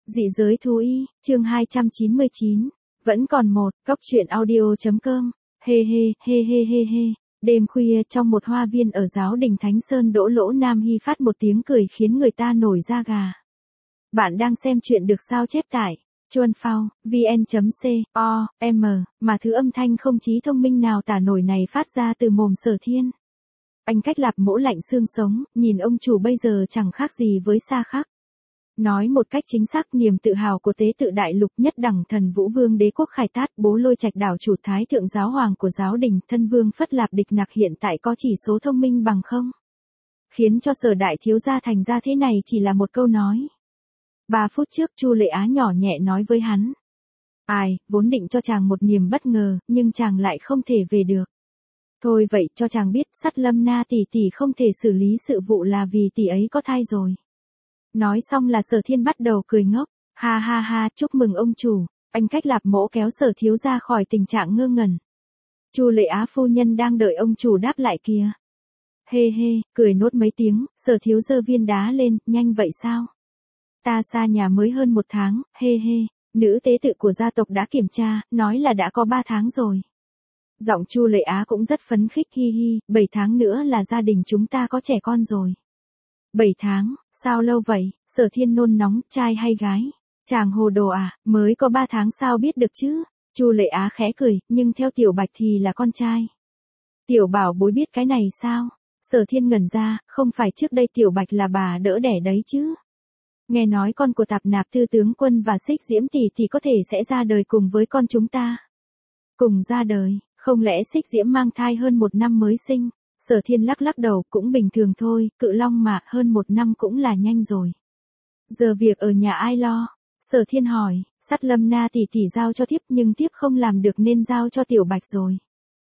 Dị giới thú y, chương 299. Vẫn còn một, cóc truyện audio.com. Hê hê, hê hê hê hê. Đêm khuya trong một hoa viên ở giáo đình Thánh Sơn Đỗ Lỗ Nam Hy phát một tiếng cười khiến người ta nổi da gà. Bạn đang xem chuyện được sao chép tại Chuan Phao, vn.com, mà thứ âm thanh không trí thông minh nào tả nổi này phát ra từ mồm Sở Thiên. Anh Cách Lạp mỗ lạnh xương sống, nhìn ông chủ bây giờ chẳng khác gì với xa khắc. Nói một cách chính xác, niềm tự hào của tế tự đại lục nhất đẳng thần Vũ Vương Đế quốc Khai Tát, bố Lôi Trạch đảo chủ Thái thượng giáo hoàng của giáo đình, thân vương Phất Lạp Địch Nặc hiện tại có chỉ số thông minh bằng không. Khiến cho Sở đại thiếu gia thành ra thế này chỉ là một câu nói. 3 phút trước Chu Lệ Á nhỏ nhẹ nói với hắn. Ai, vốn định cho chàng một niềm bất ngờ, nhưng chàng lại không thể về được. Thôi vậy cho chàng biết, Sắt Lâm Na tỷ tỷ không thể xử lý sự vụ là vì tỷ ấy có thai rồi. Nói xong là Sở Thiên bắt đầu cười ngốc. Ha ha ha, chúc mừng ông chủ. Anh Cách Lạp mỗ kéo Sở thiếu ra khỏi tình trạng ngơ ngẩn. Chu Lệ Á phu nhân đang đợi ông chủ đáp lại kìa. Hê hê, cười nốt mấy tiếng, Sở thiếu giơ viên đá lên, nhanh vậy sao? Ta xa nhà mới hơn 1 tháng, hê hê. Nữ tế tự của gia tộc đã kiểm tra, nói là đã có 3 tháng rồi. Giọng Chu Lệ Á cũng rất phấn khích, hi hi, 7 tháng nữa là gia đình chúng ta có trẻ con rồi. 7 tháng, sao lâu vậy? Sở Thiên nôn nóng, trai hay gái? Chàng hồ đồ à, mới có 3 tháng sao biết được chứ? Chu Lệ Á khẽ cười, nhưng theo Tiểu Bạch thì là con trai. Tiểu bảo bối biết cái này sao? Sở Thiên ngẩn ra, không phải trước đây Tiểu Bạch là bà đỡ đẻ đấy chứ? Nghe nói con của Tạp Nạp Tư tướng quân và Xích Diễm tỷ thì có thể sẽ ra đời cùng với con chúng ta. Cùng ra đời, không lẽ Xích Diễm mang thai hơn 1 năm mới sinh? Sở Thiên lắc lắc đầu, cũng bình thường thôi, cự long mà, hơn 1 năm cũng là nhanh rồi. Giờ việc ở nhà ai lo? Sở Thiên hỏi, Sắt Lâm Na tỷ tỷ giao cho thiếp nhưng thiếp không làm được nên giao cho Tiểu Bạch rồi.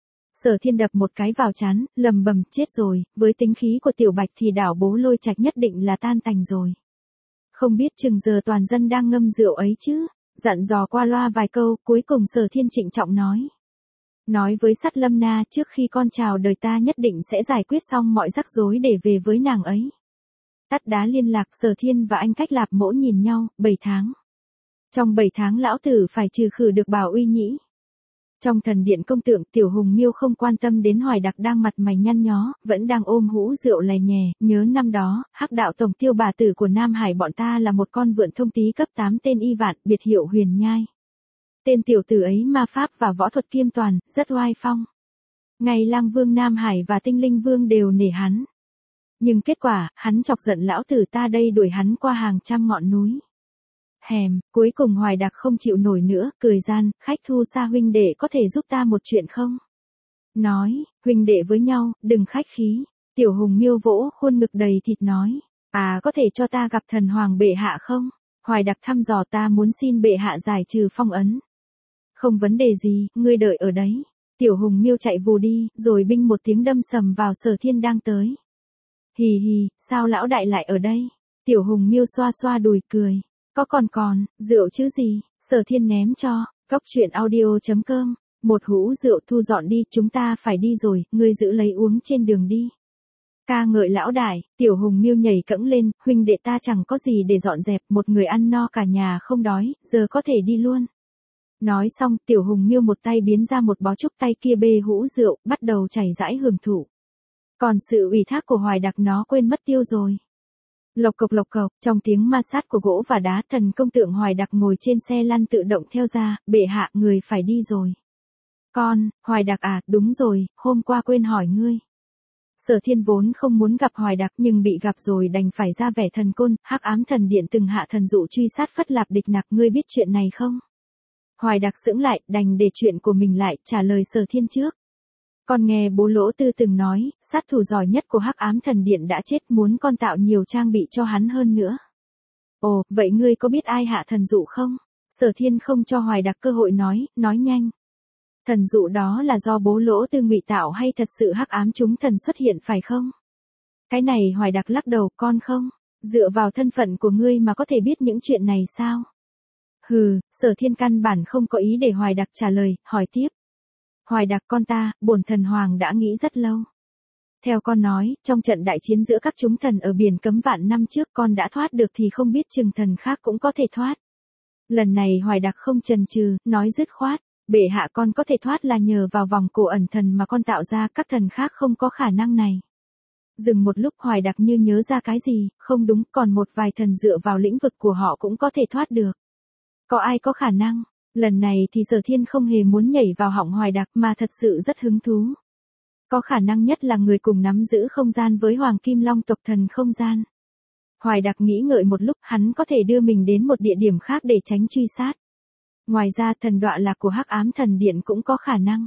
Sở Thiên đập một cái vào trán, lầm bầm, chết rồi, với tính khí của Tiểu Bạch thì đảo bố Lôi Trạch nhất định là tan tành rồi. Không biết chừng giờ toàn dân đang ngâm rượu ấy chứ? Dặn dò qua loa vài câu, cuối cùng Sở Thiên trịnh trọng nói. Nói với Sắt Lâm Na trước khi con chào đời ta nhất định sẽ giải quyết xong mọi rắc rối để về với nàng ấy. Tắt đá liên lạc, Sở Thiên và anh Cách Lạp mỗ nhìn nhau, 7 tháng. Trong 7 tháng lão tử phải trừ khử được Bảo Uy Nhĩ. Trong thần điện công tượng, Tiểu Hùng Miêu không quan tâm đến Hoài Đặc đang mặt mày nhăn nhó, vẫn đang ôm hũ rượu lè nhè, nhớ năm đó, Hắc đạo tổng tiêu bà tử của Nam Hải bọn ta là một con vượn thông tí cấp 8 tên Y Vạn, biệt hiệu Huyền Nhai. Tên tiểu tử ấy ma pháp và võ thuật kiêm toàn, rất oai phong. Ngày Lang Vương Nam Hải và Tinh Linh Vương đều nể hắn. Nhưng kết quả, hắn chọc giận lão tử ta đây đuổi hắn qua hàng trăm ngọn núi. Cuối cùng Hoài Đặc không chịu nổi nữa, cười gian, khách thu xa huynh đệ có thể giúp ta một chuyện không? Nói, huynh đệ với nhau, đừng khách khí. Tiểu Hùng Miêu vỗ khuôn ngực đầy thịt nói, à có thể cho ta gặp thần hoàng bệ hạ không? Hoài Đặc thăm dò, ta muốn xin bệ hạ giải trừ phong ấn. Không vấn đề gì, ngươi đợi ở đấy. Tiểu Hùng Miêu chạy vù đi, rồi binh một tiếng đâm sầm vào Sở Thiên đang tới. Hì hì, sao lão đại lại ở đây? Tiểu Hùng Miêu xoa xoa đùi cười. Có còn, rượu chứ gì? Sở Thiên ném cho, cóc truyện audio.com. Một hũ rượu, thu dọn đi, chúng ta phải đi rồi, ngươi giữ lấy uống trên đường đi. Ca ngợi lão đại, Tiểu Hùng Miêu nhảy cẫng lên, huynh đệ ta chẳng có gì để dọn dẹp, một người ăn no cả nhà không đói, giờ có thể đi luôn. Nói xong, Tiểu Hùng Miêu một tay biến ra một bó trúc, tay kia bê hũ rượu, bắt đầu chảy rãi hưởng thụ. Còn sự ủy thác của Hoài Đặc nó quên mất tiêu rồi. Lộc cộc, trong tiếng ma sát của gỗ và đá, thần công tượng Hoài Đặc ngồi trên xe lăn tự động theo ra, bệ hạ, người phải đi rồi. Con, Hoài Đặc à, đúng rồi, hôm qua quên hỏi ngươi. Sở Thiên vốn không muốn gặp Hoài Đặc nhưng bị gặp rồi đành phải ra vẻ thần côn, Hắc ám thần điện từng hạ thần dụ truy sát Phất Lạp Địch Nặc, ngươi biết chuyện này không? Hoài Đặc sững lại, đành để chuyện của mình lại, trả lời Sở Thiên trước. Con nghe bố Lỗ Tư từng nói, sát thủ giỏi nhất của Hắc ám thần điện đã chết, muốn con tạo nhiều trang bị cho hắn hơn nữa. Ồ, vậy ngươi có biết ai hạ thần dụ không? Sở Thiên không cho Hoài Đặc cơ hội nói nhanh. Thần dụ đó là do bố Lỗ Tư ngụy tạo hay thật sự Hắc ám chúng thần xuất hiện phải không? Cái này Hoài Đặc lắc đầu, con không. Dựa vào thân phận của ngươi mà có thể biết những chuyện này sao? Hừ, Sở Thiên căn bản không có ý để Hoài Đặc trả lời, hỏi tiếp. Hoài Đặc con ta, bổn thần hoàng đã nghĩ rất lâu. Theo con nói, trong trận đại chiến giữa các chúng thần ở biển cấm vạn năm trước con đã thoát được thì không biết chừng thần khác cũng có thể thoát. Lần này Hoài Đặc không chần chừ, nói dứt khoát, bệ hạ con có thể thoát là nhờ vào vòng cổ ẩn thần mà con tạo ra, các thần khác không có khả năng này. Dừng một lúc Hoài Đặc như nhớ ra cái gì, không đúng, còn một vài thần dựa vào lĩnh vực của họ cũng có thể thoát được. Có ai có khả năng? Lần này thì Sở Thiên không hề muốn nhảy vào họng Hoài Đặc mà thật sự rất hứng thú. Có khả năng nhất là người cùng nắm giữ không gian với Hoàng Kim Long tộc thần không gian. Hoài Đặc nghĩ ngợi một lúc, hắn có thể đưa mình đến một địa điểm khác để tránh truy sát. Ngoài ra thần đọa lạc của Hắc Ám Thần Điện cũng có khả năng.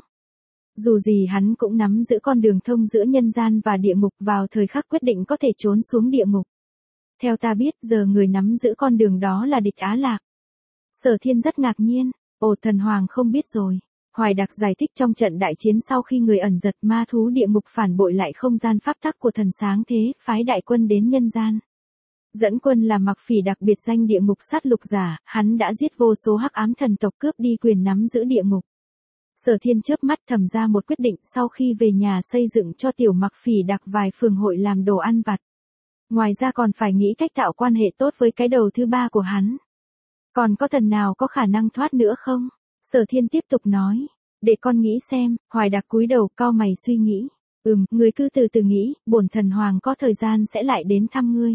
Dù gì hắn cũng nắm giữ con đường thông giữa nhân gian và địa ngục, vào thời khắc quyết định có thể trốn xuống địa ngục. Theo ta biết giờ người nắm giữ con đường đó là Địch Á Lạc. Sở Thiên rất ngạc nhiên, ồ thần hoàng không biết rồi. Hoài Đặc giải thích trong trận đại chiến sau khi người ẩn giật ma thú địa ngục phản bội lại không gian pháp tắc của thần sáng thế, phái đại quân đến nhân gian. Dẫn quân là Mặc Phỉ đặc biệt danh địa ngục sát lục giả, hắn đã giết vô số hắc ám thần tộc, cướp đi quyền nắm giữ địa ngục. Sở Thiên chớp mắt thầm ra một quyết định, sau khi về nhà xây dựng cho tiểu Mặc Phỉ đặc vài phường hội làm đồ ăn vặt. Ngoài ra còn phải nghĩ cách tạo quan hệ tốt với cái đầu thứ ba của hắn. Còn có thần nào có khả năng thoát nữa không? Sở Thiên tiếp tục nói. Để con nghĩ xem. Hoài Đặc cúi đầu cau mày suy nghĩ. Ngươi cứ từ từ nghĩ, bổn thần hoàng có thời gian sẽ lại đến thăm ngươi.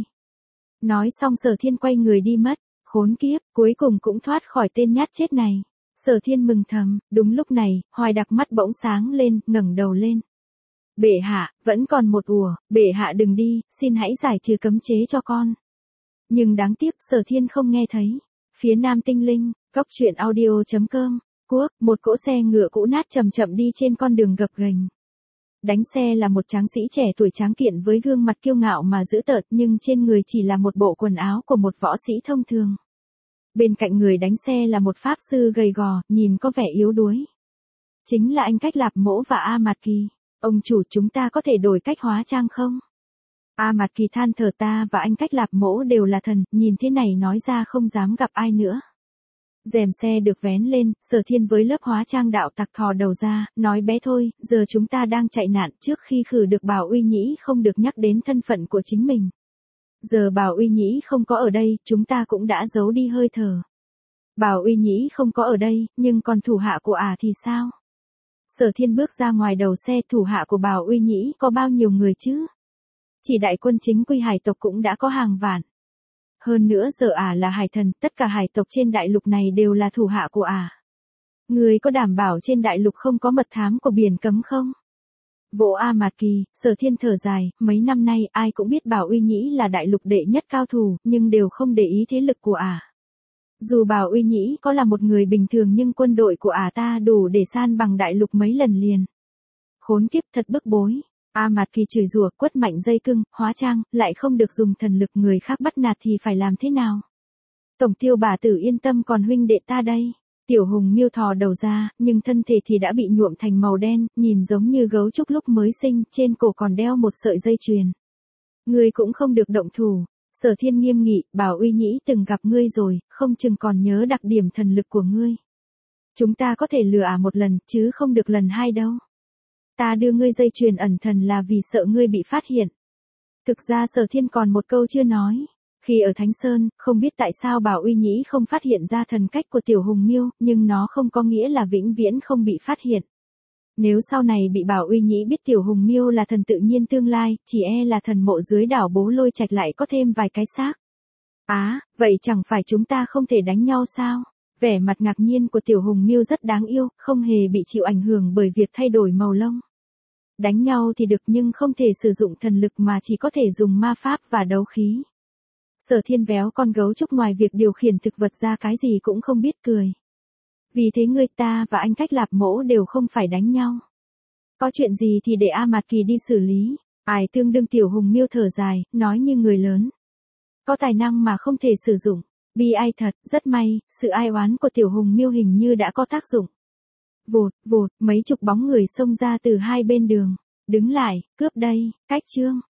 Nói xong Sở Thiên quay người đi mất. Khốn kiếp, cuối cùng cũng thoát khỏi tên nhát chết này. Sở Thiên mừng thầm. Đúng lúc này, Hoài Đặc mắt bỗng sáng lên, ngẩng đầu lên. Bệ hạ, vẫn còn một ùa, bệ hạ đừng đi, xin hãy giải trừ cấm chế cho con. Nhưng đáng tiếc Sở Thiên không nghe thấy. Phía Nam Tinh Linh, Cóc Truyện Audio.com, Quốc, một cỗ xe ngựa cũ nát chậm chậm đi trên con đường gập ghềnh. Đánh xe là một tráng sĩ trẻ tuổi tráng kiện với gương mặt kiêu ngạo mà dữ tợn, nhưng trên người chỉ là một bộ quần áo của một võ sĩ thông thường. Bên cạnh người đánh xe là một pháp sư gầy gò, nhìn có vẻ yếu đuối. Chính là anh Cách Lạp Mỗ và A Mạt Kỳ. Ông chủ, chúng ta có thể đổi cách hóa trang không? A Mạt Kỳ than thở, ta và anh Cách Lạp Mỗ đều là thần, nhìn thế này nói ra không dám gặp ai nữa. Rèm xe được vén lên, Sở Thiên với lớp hóa trang đạo tặc thò đầu ra, nói bé thôi, giờ chúng ta đang chạy nạn, trước khi khử được Bảo Uy Nhĩ không được nhắc đến thân phận của chính mình. Giờ Bảo Uy Nhĩ không có ở đây, chúng ta cũng đã giấu đi hơi thở. Bảo Uy Nhĩ không có ở đây, nhưng còn thủ hạ của thì sao? Sở Thiên bước ra ngoài đầu xe, thủ hạ của Bảo Uy Nhĩ có bao nhiêu người chứ? Chỉ đại quân chính quy hải tộc cũng đã có hàng vạn. Hơn nữa giờ là hải thần, tất cả hải tộc trên đại lục này đều là thủ hạ của Người có đảm bảo trên đại lục không có mật thám của biển cấm không? Vỗ A Mạt Kỳ, Sở Thiên thở dài, mấy năm nay ai cũng biết Bảo Uy Nhĩ là đại lục đệ nhất cao thủ, nhưng đều không để ý thế lực của Dù Bảo Uy Nhĩ có là một người bình thường nhưng quân đội của ta đủ để san bằng đại lục mấy lần liền. Khốn kiếp, thật bức bối. A Mạt Kỳ chửi rủa, quất mạnh dây cưng, hóa trang, lại không được dùng thần lực, người khác bắt nạt thì phải làm thế nào? Tổng tiêu bà tử yên tâm, còn huynh đệ ta đây. Tiểu Hùng Miêu thò đầu ra, nhưng thân thể thì đã bị nhuộm thành màu đen, nhìn giống như gấu trúc lúc mới sinh, trên cổ còn đeo một sợi dây chuyền. Ngươi cũng không được động thủ. Sở Thiên nghiêm nghị, Bảo Uy Nhĩ từng gặp ngươi rồi, không chừng còn nhớ đặc điểm thần lực của ngươi. Chúng ta có thể lừa một lần, chứ không được lần hai đâu. Ta đưa ngươi dây chuyền ẩn thần là vì sợ ngươi bị phát hiện. Thực ra Sở Thiên còn một câu chưa nói. Khi ở Thánh Sơn, không biết tại sao Bảo Uy Nhĩ không phát hiện ra thần cách của Tiểu Hùng Miêu, nhưng nó không có nghĩa là vĩnh viễn không bị phát hiện. Nếu sau này bị Bảo Uy Nhĩ biết Tiểu Hùng Miêu là thần tự nhiên tương lai, chỉ là thần mộ dưới đảo Bố Lôi Trạch lại có thêm vài cái xác. Vậy chẳng phải chúng ta không thể đánh nhau sao? Vẻ mặt ngạc nhiên của Tiểu Hùng Miêu rất đáng yêu, không hề bị chịu ảnh hưởng bởi việc thay đổi màu lông. Đánh nhau thì được nhưng không thể sử dụng thần lực mà chỉ có thể dùng ma pháp và đấu khí. Sở Thiên véo con gấu trúc ngoài việc điều khiển thực vật ra cái gì cũng không biết cười. Vì thế người ta và anh Cách Lạp Mỗ đều không phải đánh nhau. Có chuyện gì thì để A Mạt Kỳ đi xử lý. Ai tương đương Tiểu Hùng Miêu thở dài, nói như người lớn. Có tài năng mà không thể sử dụng. Bi ai thật, rất may, sự ai oán của Tiểu Hùng Miêu hình như đã có tác dụng. Vụt, vụt, mấy chục bóng người xông ra từ hai bên đường. Đứng lại, cướp đây, cách chương.